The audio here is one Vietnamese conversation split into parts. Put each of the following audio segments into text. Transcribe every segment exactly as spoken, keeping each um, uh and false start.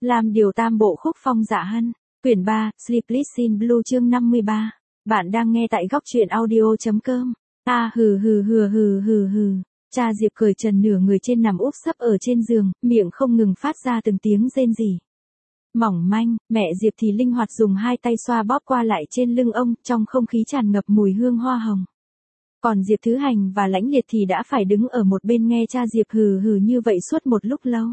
Làm điều tam bộ khúc phong dạ hân. Quyển ba, Sleepless in Blue chương năm mươi ba. Bạn đang nghe tại góc truyện audio.com. À hừ hừ hừ hừ hừ hừ. Cha Diệp cởi trần nửa người trên nằm úp sấp ở trên giường, miệng không ngừng phát ra từng tiếng rên rỉ. Mỏng manh, mẹ Diệp thì linh hoạt dùng hai tay xoa bóp qua lại trên lưng ông, trong không khí tràn ngập mùi hương hoa hồng. Còn Diệp Thứ Hành và Lãnh Liệt thì đã phải đứng ở một bên nghe cha Diệp hừ hừ như vậy suốt một lúc lâu.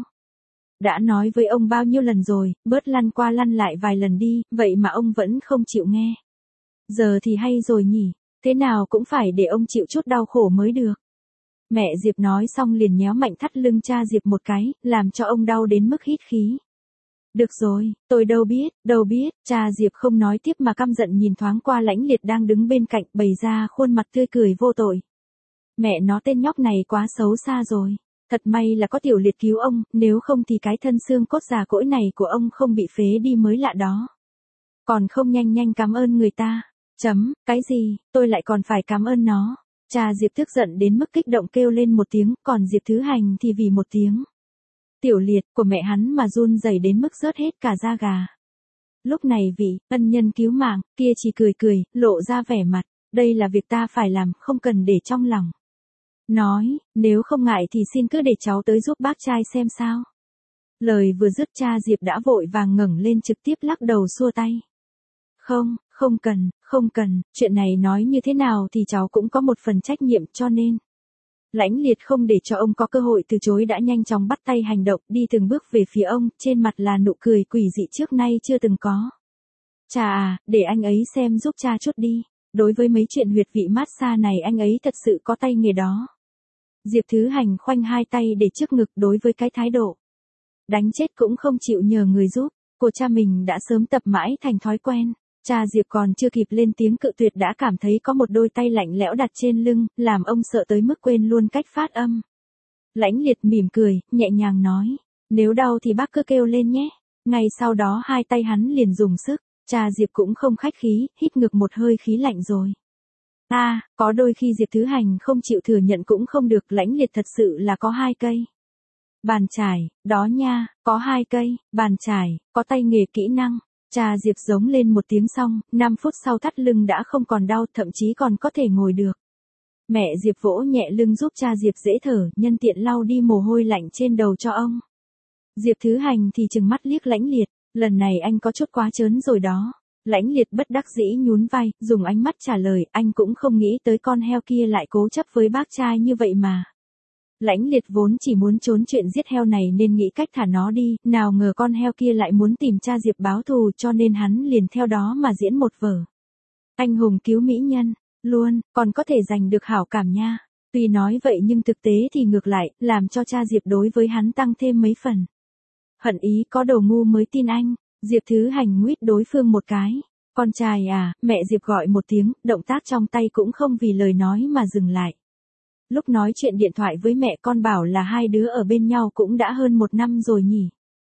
Đã nói với ông bao nhiêu lần rồi, bớt lăn qua lăn lại vài lần đi, vậy mà ông vẫn không chịu nghe. Giờ thì hay rồi nhỉ, thế nào cũng phải để ông chịu chút đau khổ mới được. Mẹ Diệp nói xong liền nhéo mạnh thắt lưng cha Diệp một cái, làm cho ông đau đến mức hít khí. Được rồi, tôi đâu biết, đâu biết, cha Diệp không nói tiếp mà căm giận nhìn thoáng qua Lãnh Liệt đang đứng bên cạnh, bày ra khuôn mặt tươi cười vô tội. Mẹ nó tên nhóc này quá xấu xa rồi. Thật may là có Tiểu Liệt cứu ông, nếu không thì cái thân xương cốt già cỗi này của ông không bị phế đi mới lạ đó. Còn không nhanh nhanh cảm ơn người ta. Chấm, cái gì, tôi lại còn phải cảm ơn nó. Cha Diệp tức giận đến mức kích động kêu lên một tiếng, còn Diệp Thứ Hành thì vì một tiếng. Tiểu Liệt của mẹ hắn mà run rẩy đến mức rớt hết cả da gà. Lúc này vị ân nhân cứu mạng kia chỉ cười cười, lộ ra vẻ mặt, đây là việc ta phải làm, không cần để trong lòng. Nói, nếu không ngại thì xin cứ để cháu tới giúp bác trai xem sao. Lời vừa dứt cha Diệp đã vội vàng ngẩng lên trực tiếp lắc đầu xua tay. Không, không cần, không cần, chuyện này nói như thế nào thì cháu cũng có một phần trách nhiệm cho nên. Lãnh Liệt không để cho ông có cơ hội từ chối đã nhanh chóng bắt tay hành động đi từng bước về phía ông, trên mặt là nụ cười quỷ dị trước nay chưa từng có. Cha à, để anh ấy xem giúp cha chút đi. Đối với mấy chuyện huyệt vị massage này anh ấy thật sự có tay nghề đó. Diệp Thứ Hành khoanh hai tay để trước ngực đối với cái thái độ. Đánh chết cũng không chịu nhờ người giúp, của cha mình đã sớm tập mãi thành thói quen. Cha Diệp còn chưa kịp lên tiếng cự tuyệt đã cảm thấy có một đôi tay lạnh lẽo đặt trên lưng, làm ông sợ tới mức quên luôn cách phát âm. Lãnh Liệt mỉm cười, nhẹ nhàng nói, nếu đau thì bác cứ kêu lên nhé. Ngay sau đó hai tay hắn liền dùng sức. Cha Diệp cũng không khách khí, hít ngược một hơi khí lạnh rồi. A, à, có đôi khi Diệp Thứ Hành không chịu thừa nhận cũng không được, Lãnh Liệt thật sự là có hai cây. Bàn chải, đó nha, có hai cây, bàn chải, có tay nghề kỹ năng. Cha Diệp giống lên một tiếng xong, năm phút sau thắt lưng đã không còn đau, thậm chí còn có thể ngồi được. Mẹ Diệp vỗ nhẹ lưng giúp cha Diệp dễ thở, nhân tiện lau đi mồ hôi lạnh trên đầu cho ông. Diệp Thứ Hành thì trừng mắt liếc Lãnh Liệt. Lần này anh có chút quá trớn rồi đó. Lãnh Liệt bất đắc dĩ nhún vai, dùng ánh mắt trả lời, anh cũng không nghĩ tới con heo kia lại cố chấp với bác trai như vậy mà. Lãnh Liệt vốn chỉ muốn trốn chuyện giết heo này nên nghĩ cách thả nó đi, nào ngờ con heo kia lại muốn tìm cha Diệp báo thù cho nên hắn liền theo đó mà diễn một vở. Anh hùng cứu mỹ nhân, luôn, còn có thể giành được hảo cảm nha. Tuy nói vậy nhưng thực tế thì ngược lại, làm cho cha Diệp đối với hắn tăng thêm mấy phần. Hận ý có đồ ngu mới tin anh. Diệp Thứ Hành nguýt đối phương một cái. Con trai à, mẹ Diệp gọi một tiếng, động tác trong tay cũng không vì lời nói mà dừng lại. Lúc nói chuyện điện thoại với mẹ con bảo là hai đứa ở bên nhau cũng đã hơn một năm rồi nhỉ.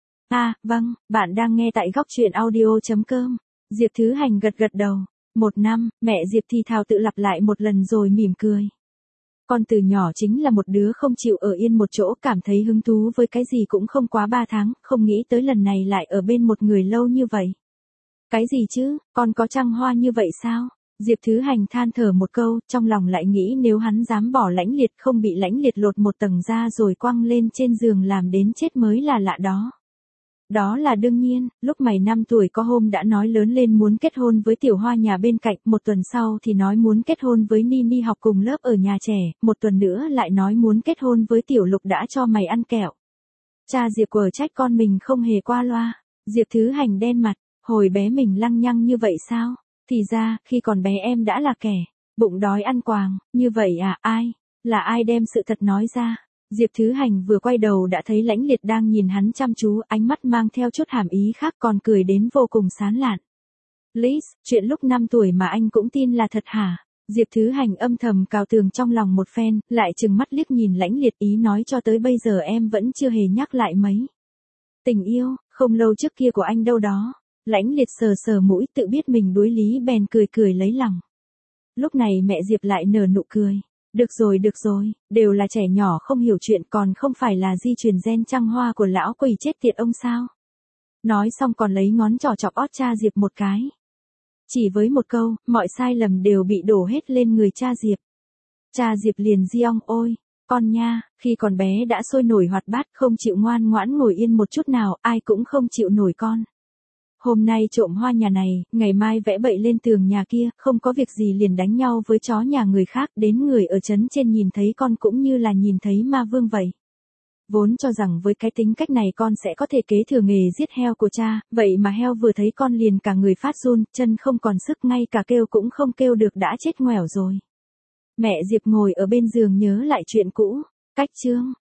À, vâng, bạn đang nghe tại góc truyện audio.com. Diệp Thứ Hành gật gật đầu. Một năm, mẹ Diệp thì thào tự lặp lại một lần rồi mỉm cười. Con từ nhỏ chính là một đứa không chịu ở yên một chỗ, cảm thấy hứng thú với cái gì cũng không quá ba tháng, không nghĩ tới lần này lại ở bên một người lâu như vậy. Cái gì chứ, con có trăng hoa như vậy sao? Diệp Thứ Hành than thở một câu, trong lòng lại nghĩ nếu hắn dám bỏ Lãnh Liệt không bị Lãnh Liệt lột một tầng da rồi quăng lên trên giường làm đến chết mới là lạ đó. Đó là đương nhiên, lúc mày năm tuổi có hôm đã nói lớn lên muốn kết hôn với Tiểu Hoa nhà bên cạnh, một tuần sau thì nói muốn kết hôn với Nini học cùng lớp ở nhà trẻ, một tuần nữa lại nói muốn kết hôn với Tiểu Lục đã cho mày ăn kẹo. Cha Diệp quở trách con mình không hề qua loa. Diệp Thứ Hành đen mặt, hồi bé mình lăng nhăng như vậy sao? Thì ra, khi còn bé em đã là kẻ bụng đói ăn quàng, như vậy à, ai? Là ai đem sự thật nói ra? Diệp Thứ Hành vừa quay đầu đã thấy Lãnh Liệt đang nhìn hắn chăm chú, ánh mắt mang theo chút hàm ý khác còn cười đến vô cùng sán lạn. Liz, chuyện lúc năm tuổi mà anh cũng tin là thật hả? Diệp Thứ Hành âm thầm cào tường trong lòng một phen, lại trừng mắt liếc nhìn Lãnh Liệt, ý nói cho tới bây giờ em vẫn chưa hề nhắc lại mấy. Tình yêu, không lâu trước kia của anh đâu đó. Lãnh Liệt sờ sờ mũi tự biết mình đuối lý bèn cười cười lấy lòng. Lúc này mẹ Diệp lại nở nụ cười. Được rồi được rồi, đều là trẻ nhỏ không hiểu chuyện, còn không phải là di truyền gen trăng hoa của lão quỷ chết tiệt ông sao. Nói xong còn lấy ngón trỏ chọc ót cha Diệp một cái. Chỉ với một câu, mọi sai lầm đều bị đổ hết lên người cha Diệp. Cha Diệp liền di ong ôi, con nha, khi còn bé đã sôi nổi hoạt bát không chịu ngoan ngoãn ngồi yên một chút nào, ai cũng không chịu nổi con. Hôm nay trộm hoa nhà này, ngày mai vẽ bậy lên tường nhà kia, không có việc gì liền đánh nhau với chó nhà người khác, đến người ở trấn trên nhìn thấy con cũng như là nhìn thấy ma vương vậy. Vốn cho rằng với cái tính cách này con sẽ có thể kế thừa nghề giết heo của cha, vậy mà heo vừa thấy con liền cả người phát run, chân không còn sức ngay cả kêu cũng không kêu được đã chết ngoẻo rồi. Mẹ Diệp ngồi ở bên giường nhớ lại chuyện cũ, cách chương.